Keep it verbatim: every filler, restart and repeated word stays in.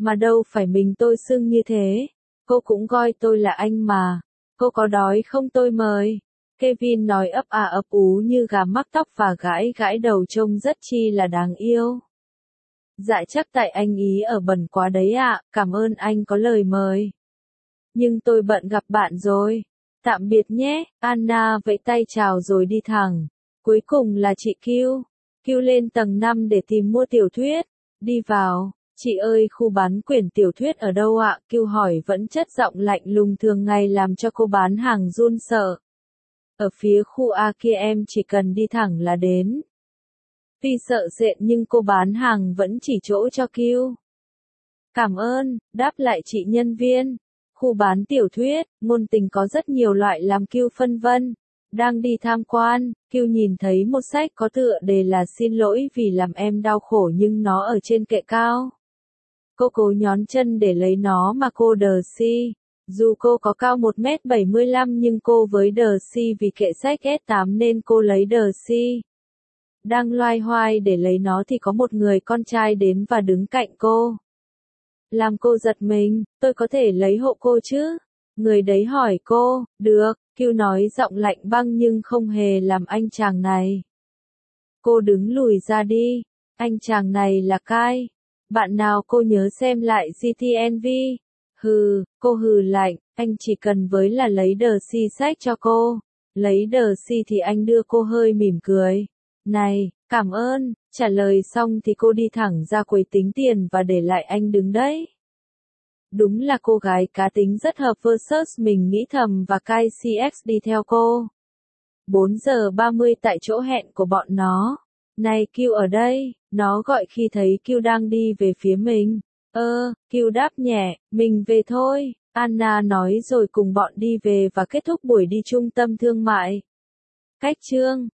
Mà đâu phải mình tôi xưng như thế. Cô cũng coi tôi là anh mà. Cô có đói không tôi mời. Kevin nói ấp à ấp ú như gà mắc tóc và gãi gãi đầu trông rất chi là đáng yêu. Dạ chắc tại anh ý ở bẩn quá đấy ạ, cảm ơn anh có lời mời. Nhưng tôi bận gặp bạn rồi. Tạm biệt nhé, Anna vẫy tay chào rồi đi thẳng. Cuối cùng là chị Q. Q lên tầng năm để tìm mua tiểu thuyết. Đi vào, chị ơi khu bán quyển tiểu thuyết ở đâu ạ? Q hỏi vẫn chất giọng lạnh lùng thường ngày làm cho cô bán hàng run sợ. Ở phía khu A kia em chỉ cần đi thẳng là đến. Tuy sợ sệt nhưng cô bán hàng vẫn chỉ chỗ cho Q. Cảm ơn, đáp lại chị nhân viên. Khu bán tiểu thuyết, ngôn tình có rất nhiều loại làm Q phân vân. Đang đi tham quan, Q nhìn thấy một sách có tựa đề là xin lỗi vì làm em đau khổ nhưng nó ở trên kệ cao. Cô cố nhón chân để lấy nó mà cô đờ si. Dù cô có cao một mét bảy mươi lăm nhưng cô với đờ si vì kệ sách S tám nên cô lấy đờ si. Đang loay hoay để lấy nó thì có một người con trai đến và đứng cạnh cô. Làm cô giật mình, tôi có thể lấy hộ cô chứ? Người đấy hỏi cô, được, Q nói giọng lạnh băng nhưng không hề làm anh chàng này. Cô đứng lùi ra đi, anh chàng này là Kai. Bạn nào cô nhớ xem lại giê tê en vê. Hừ, cô hừ lạnh, anh chỉ cần với là lấy đờ si sách cho cô. Lấy đờ si thì anh đưa cô hơi mỉm cười. Này, cảm ơn, trả lời xong thì cô đi thẳng ra quầy tính tiền và để lại anh đứng đấy. Đúng là cô gái cá tính rất hợp versus mình nghĩ thầm và Kai xê ích đi theo cô. bốn giờ ba mươi tại chỗ hẹn của bọn nó. Này Q ở đây, nó gọi khi thấy Q đang đi về phía mình. Ơ, Q đáp nhẹ, mình về thôi, Anna nói rồi cùng bọn đi về và kết thúc buổi đi trung tâm thương mại. Cách chương